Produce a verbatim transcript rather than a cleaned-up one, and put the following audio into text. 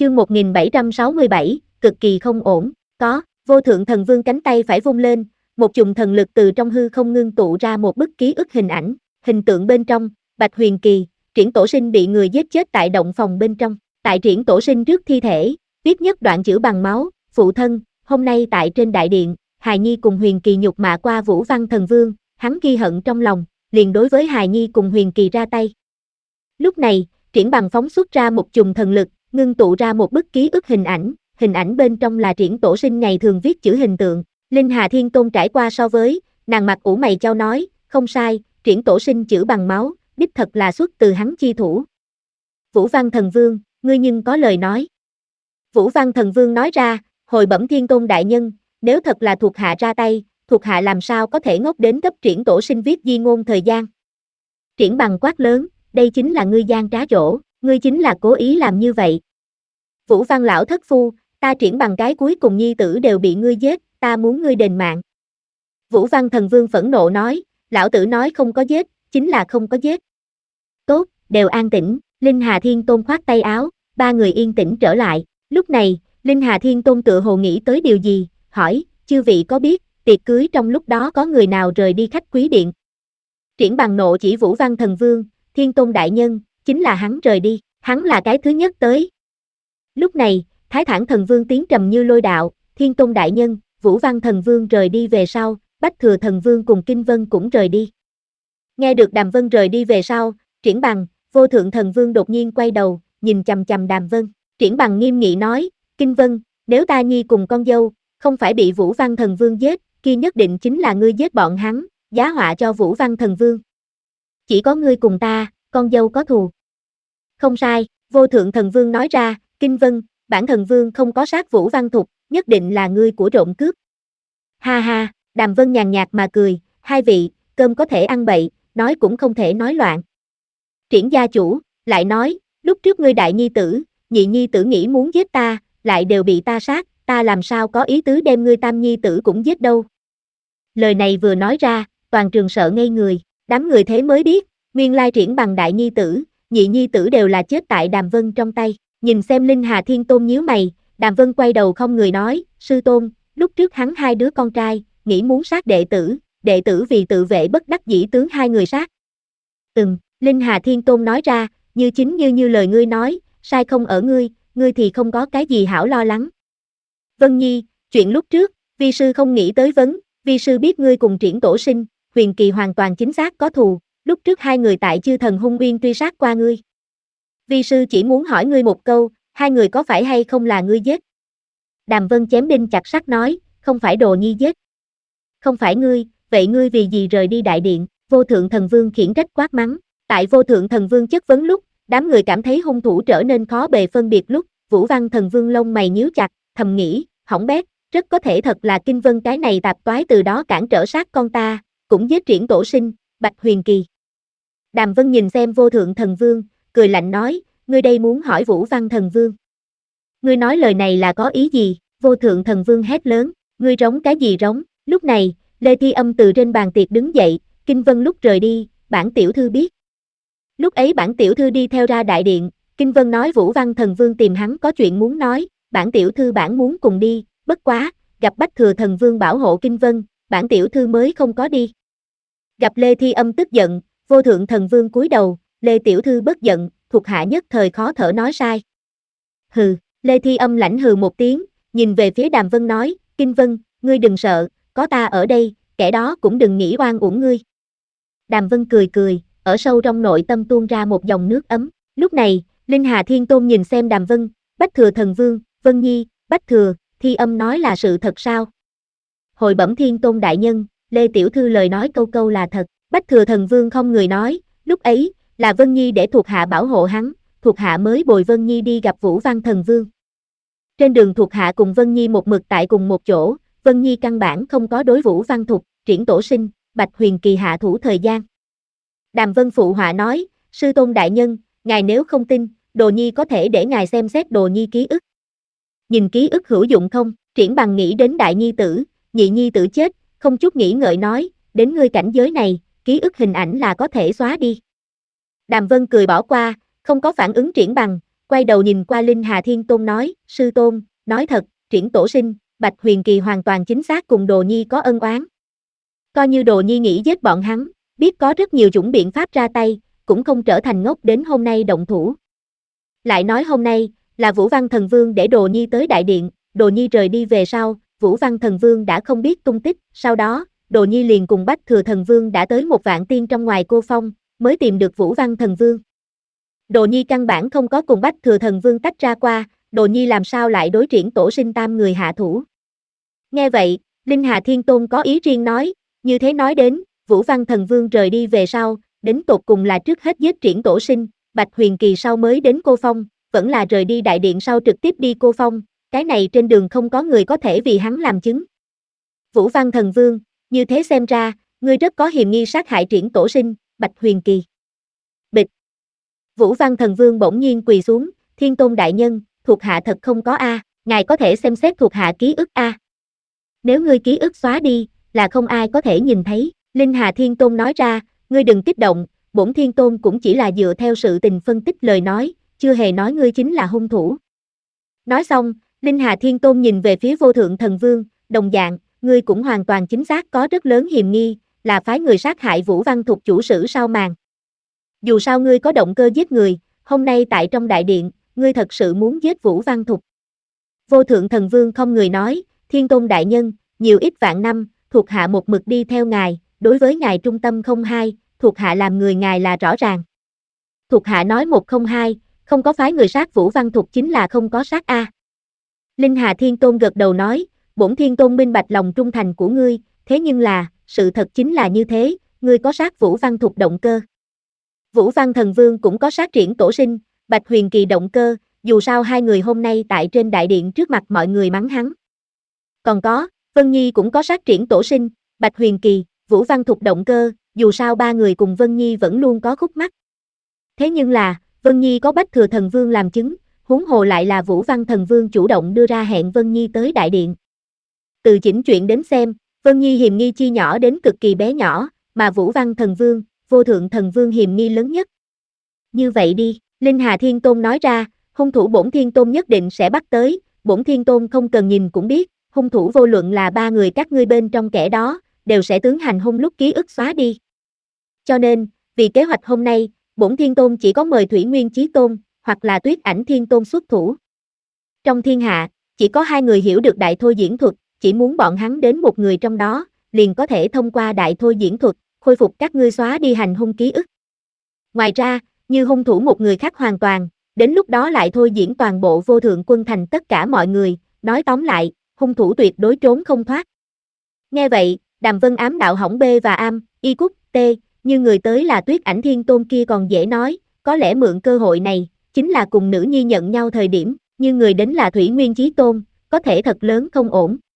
Chương một nghìn bảy trăm sáu mươi bảy, cực kỳ không ổn, có, vô thượng thần vương cánh tay phải vung lên, một chùm thần lực từ trong hư không ngưng tụ ra một bức ký ức hình ảnh, hình tượng bên trong, Bạch Huyền Kỳ, Triển Tổ Sinh bị người giết chết tại động phòng bên trong, tại Triển Tổ Sinh rước thi thể, viết nhất đoạn chữ bằng máu, phụ thân, hôm nay tại trên đại điện, Hài Nhi cùng Huyền Kỳ nhục mạ qua Vũ Văn thần vương, hắn ghi hận trong lòng, liền đối với Hài Nhi cùng Huyền Kỳ ra tay. Lúc này, Triển Bằng phóng xuất ra một chùm thần lực, ngưng tụ ra một bức ký ức hình ảnh, hình ảnh bên trong là Triển Tổ Sinh ngày thường viết chữ hình tượng. Linh Hà Thiên Tôn trải qua so với, nàng mặt ủ mày chau nói, không sai, Triển Tổ Sinh chữ bằng máu, đích thật là xuất từ hắn chi thủ. Vũ Văn thần vương, ngươi nhưng có lời nói. Vũ Văn thần vương nói ra, hồi bẩm Thiên Tôn đại nhân, nếu thật là thuộc hạ ra tay, thuộc hạ làm sao có thể ngốc đến cấp Triển Tổ Sinh viết di ngôn thời gian. Triển Bằng quát lớn, đây chính là ngươi gian trá dỗ, ngươi chính là cố ý làm như vậy. Vũ Văn lão thất phu, ta Triển Bằng cái cuối cùng nhi tử đều bị ngươi giết, ta muốn ngươi đền mạng. Vũ Văn thần vương phẫn nộ nói, lão tử nói không có giết, chính là không có giết. Tốt, đều an tĩnh, Linh Hà Thiên Tôn khoát tay áo, ba người yên tĩnh trở lại. Lúc này, Linh Hà Thiên Tôn tựa hồ nghĩ tới điều gì, hỏi, chư vị có biết, tiệc cưới trong lúc đó có người nào rời đi khách quý điện? Triển Bằng nộ chỉ Vũ Văn thần vương, Thiên Tôn đại nhân, chính là hắn rời đi, hắn là cái thứ nhất tới. Lúc này, Thái Thản thần vương tiếng trầm như lôi đạo, Thiên Tôn đại nhân, Vũ Văn thần vương rời đi về sau, Bách Thừa thần vương cùng Kinh Vân cũng rời đi. Nghe được Đàm Vân rời đi về sau, Triển Bằng, Vô Thượng thần vương đột nhiên quay đầu, nhìn chằm chằm Đàm Vân. Triển Bằng nghiêm nghị nói, Kinh Vân, nếu ta nhi cùng con dâu, không phải bị Vũ Văn thần vương giết, kia nhất định chính là ngươi giết bọn hắn, giá họa cho Vũ Văn thần vương. Chỉ có ngươi cùng ta, con dâu có thù. Không sai, Vô Thượng thần vương nói ra, Kinh Vân, bản thần vương không có sát Vũ Văn Thục, nhất định là ngươi của trộm cướp. Ha ha, Đàm Vân nhàn nhạt mà cười, hai vị, cơm có thể ăn bậy, nói cũng không thể nói loạn. Triển gia chủ, lại nói, lúc trước ngươi đại nhi tử, nhị nhi tử nghĩ muốn giết ta, lại đều bị ta sát, ta làm sao có ý tứ đem ngươi tam nhi tử cũng giết đâu. Lời này vừa nói ra, toàn trường sợ ngây người, đám người thế mới biết, nguyên lai Triển Bằng đại nhi tử, nhị nhi tử đều là chết tại Đàm Vân trong tay. Nhìn xem Linh Hà Thiên Tôn nhíu mày, Đàm Vân quay đầu không người nói, sư tôn, lúc trước hắn hai đứa con trai, nghĩ muốn sát đệ tử, đệ tử vì tự vệ bất đắc dĩ tướng hai người sát. Ừm, Linh Hà Thiên Tôn nói ra, như chính như như lời ngươi nói, sai không ở ngươi, ngươi thì không có cái gì hảo lo lắng. Vân Nhi, chuyện lúc trước, vi sư không nghĩ tới vấn, vi sư biết ngươi cùng Triển Tổ Sinh, Huyền Kỳ hoàn toàn chính xác có thù, lúc trước hai người tại Chư Thần Hung Uyên truy sát qua ngươi. Vi sư chỉ muốn hỏi ngươi một câu, hai người có phải hay không là ngươi giết? Đàm Vân chém đinh chặt sắt nói, không phải Đồ Nhi giết. Không phải ngươi, vậy ngươi vì gì rời đi đại điện? Vô Thượng thần vương khiển trách quát mắng. Tại Vô Thượng thần vương chất vấn lúc, đám người cảm thấy hung thủ trở nên khó bề phân biệt lúc, Vũ Văn thần vương lông mày nhíu chặt, thầm nghĩ, hỏng bét, rất có thể thật là Kinh Vân cái này tạp toái từ đó cản trở sát con ta, cũng giết Triển Tổ Sinh, Bạch Huyền Kỳ. Đàm Vân nhìn xem Vô Thượng thần vương, cười lạnh nói, ngươi đây muốn hỏi Vũ Văn thần vương. Ngươi nói lời này là có ý gì? Vô Thượng thần vương hét lớn, ngươi rống cái gì rống? Lúc này, Lê Thi Âm từ trên bàn tiệc đứng dậy, Kinh Vân lúc rời đi, bản tiểu thư biết. Lúc ấy bản tiểu thư đi theo ra đại điện, Kinh Vân nói Vũ Văn thần vương tìm hắn có chuyện muốn nói, bản tiểu thư bản muốn cùng đi, bất quá, gặp Bách Thừa thần vương bảo hộ Kinh Vân, bản tiểu thư mới không có đi. Gặp Lê Thi Âm tức giận, Vô Thượng thần vương cúi đầu, Lê tiểu thư bất giận, thuộc hạ nhất thời khó thở nói sai. Hừ, Lê Thi Âm lãnh hừ một tiếng, nhìn về phía Đàm Vân nói, Kinh Vân, ngươi đừng sợ, có ta ở đây, kẻ đó cũng đừng nghĩ oan uổng ngươi. Đàm Vân cười cười, ở sâu trong nội tâm tuôn ra một dòng nước ấm. Lúc này, Linh Hà Thiên Tôn nhìn xem Đàm Vân, Bách Thừa thần vương, Vân Nhi, Bách Thừa, Thi Âm nói là sự thật sao? Hồi bẩm Thiên Tôn đại nhân, Lê tiểu thư lời nói câu câu là thật. Bách Thừa thần vương không người nói, lúc ấy, là Vân Nhi để thuộc hạ bảo hộ hắn, thuộc hạ mới bồi Vân Nhi đi gặp Vũ Văn thần vương. Trên đường thuộc hạ cùng Vân Nhi một mực tại cùng một chỗ, Vân Nhi căn bản không có đối Vũ Văn Thục, Triển Tổ Sinh, Bạch Huyền Kỳ hạ thủ thời gian. Đàm Vân phụ họa nói, sư tôn đại nhân, ngài nếu không tin, Đồ Nhi có thể để ngài xem xét Đồ Nhi ký ức. Nhìn ký ức hữu dụng không? Triển Bằng nghĩ đến đại nhi tử, nhị nhi tử chết, không chút nghĩ ngợi nói, đến ngươi cảnh giới này, ký ức hình ảnh là có thể xóa đi. Đàm Vân cười bỏ qua, không có phản ứng Triển Bằng, quay đầu nhìn qua Linh Hà Thiên Tôn nói, sư tôn, nói thật, Triển tổ sinh, Bạch Huyền Kỳ hoàn toàn chính xác cùng Đồ Nhi có ân oán. Coi như Đồ Nhi nghĩ giết bọn hắn, biết có rất nhiều chủng biện pháp ra tay, cũng không trở thành ngốc đến hôm nay động thủ. Lại nói hôm nay, là Vũ Văn Thần Vương để Đồ Nhi tới đại điện, Đồ Nhi rời đi về sau, Vũ Văn Thần Vương đã không biết tung tích, sau đó, Đồ Nhi liền cùng Bách Thừa Thần Vương đã tới một vạn tiên trong ngoài cô phong, mới tìm được Vũ Văn Thần Vương. Đồ Nhi căn bản không có cùng Bách Thừa Thần Vương tách ra qua, Đồ Nhi làm sao lại đối Triển tổ sinh tam người hạ thủ. Nghe vậy, Linh Hà Thiên Tôn có ý riêng nói, như thế nói đến, Vũ Văn Thần Vương rời đi về sau, đến tột cùng là trước hết giết Triển tổ sinh, Bạch Huyền Kỳ sau mới đến cô phong, vẫn là rời đi đại điện sau trực tiếp đi cô phong, cái này trên đường không có người có thể vì hắn làm chứng. Vũ Văn Thần Vương, như thế xem ra, ngươi rất có hiềm nghi sát hại Triển tổ sinh, Bạch Huyền Kỳ. Bịch. Vũ Văn Thần Vương bỗng nhiên quỳ xuống, Thiên Tôn đại nhân, thuộc hạ thật không có a, ngài có thể xem xét thuộc hạ ký ức a. Nếu ngươi ký ức xóa đi, là không ai có thể nhìn thấy. Linh Hà Thiên Tôn nói ra, ngươi đừng kích động, bổn Thiên Tôn cũng chỉ là dựa theo sự tình phân tích lời nói, chưa hề nói ngươi chính là hung thủ. Nói xong, Linh Hà Thiên Tôn nhìn về phía Vô Thượng Thần Vương, đồng dạng, ngươi cũng hoàn toàn chính xác có rất lớn hiềm nghi, là phái người sát hại Vũ Văn Thục chủ sử sao màn. Dù sao ngươi có động cơ giết người, hôm nay tại trong đại điện, ngươi thật sự muốn giết Vũ Văn Thục. Vô Thượng Thần Vương không người nói, Thiên Tôn đại nhân, nhiều ít vạn năm, thuộc hạ một mực đi theo ngài, đối với ngài trung tâm không hai, thuộc hạ làm người ngài là rõ ràng. Thuộc hạ nói một không hai, không có phái người sát Vũ Văn Thục chính là không có sát a. Linh Hà Thiên Tôn gật đầu nói, bổn Thiên Tôn minh bạch lòng trung thành của ngươi, thế nhưng là, sự thật chính là như thế, ngươi có sát Vũ Văn Thục động cơ. Vũ Văn Thần Vương cũng có sát Triển tổ sinh, Bạch Huyền Kỳ động cơ, dù sao hai người hôm nay tại trên đại điện trước mặt mọi người mắng hắn. Còn có, Vân Nhi cũng có sát Triển tổ sinh, Bạch Huyền Kỳ, Vũ Văn Thục động cơ, dù sao ba người cùng Vân Nhi vẫn luôn có khúc mắc. Thế nhưng là, Vân Nhi có Bách Thừa Thần Vương làm chứng, huống hồ lại là Vũ Văn Thần Vương chủ động đưa ra hẹn Vân Nhi tới đại điện. Từ chỉnh chuyện đến xem, Vân Nhi hiềm nghi chi nhỏ đến cực kỳ bé nhỏ, mà Vũ Văn Thần Vương, Vô Thượng Thần Vương hiềm nghi lớn nhất. Như vậy đi, Linh Hà Thiên Tôn nói ra, hung thủ bổn Thiên Tôn nhất định sẽ bắt tới, bổn Thiên Tôn không cần nhìn cũng biết, hung thủ vô luận là ba người các ngươi bên trong kẻ đó, đều sẽ tướng hành hung lúc ký ức xóa đi. Cho nên, vì kế hoạch hôm nay, bổn Thiên Tôn chỉ có mời Thủy Nguyên Chí Tôn, hoặc là Tuyết Ảnh Thiên Tôn xuất thủ. Trong thiên hạ, chỉ có hai người hiểu được đại thôi diễn thuật, chỉ muốn bọn hắn đến một người trong đó, liền có thể thông qua đại thôi diễn thuật, khôi phục các ngươi xóa đi hành hung ký ức. Ngoài ra, như hung thủ một người khác hoàn toàn, đến lúc đó lại thôi diễn toàn bộ Vô Thượng Quân thành tất cả mọi người, nói tóm lại, hung thủ tuyệt đối trốn không thoát. Nghe vậy, Đàm Vân ám đạo hỏng B và am, y cúc, t, như người tới là Tuyết Ảnh Thiên Tôn kia còn dễ nói, có lẽ mượn cơ hội này, chính là cùng nữ nhi nhận nhau thời điểm, như người đến là Thủy Nguyên Chí Tôn, có thể thật lớn không ổn.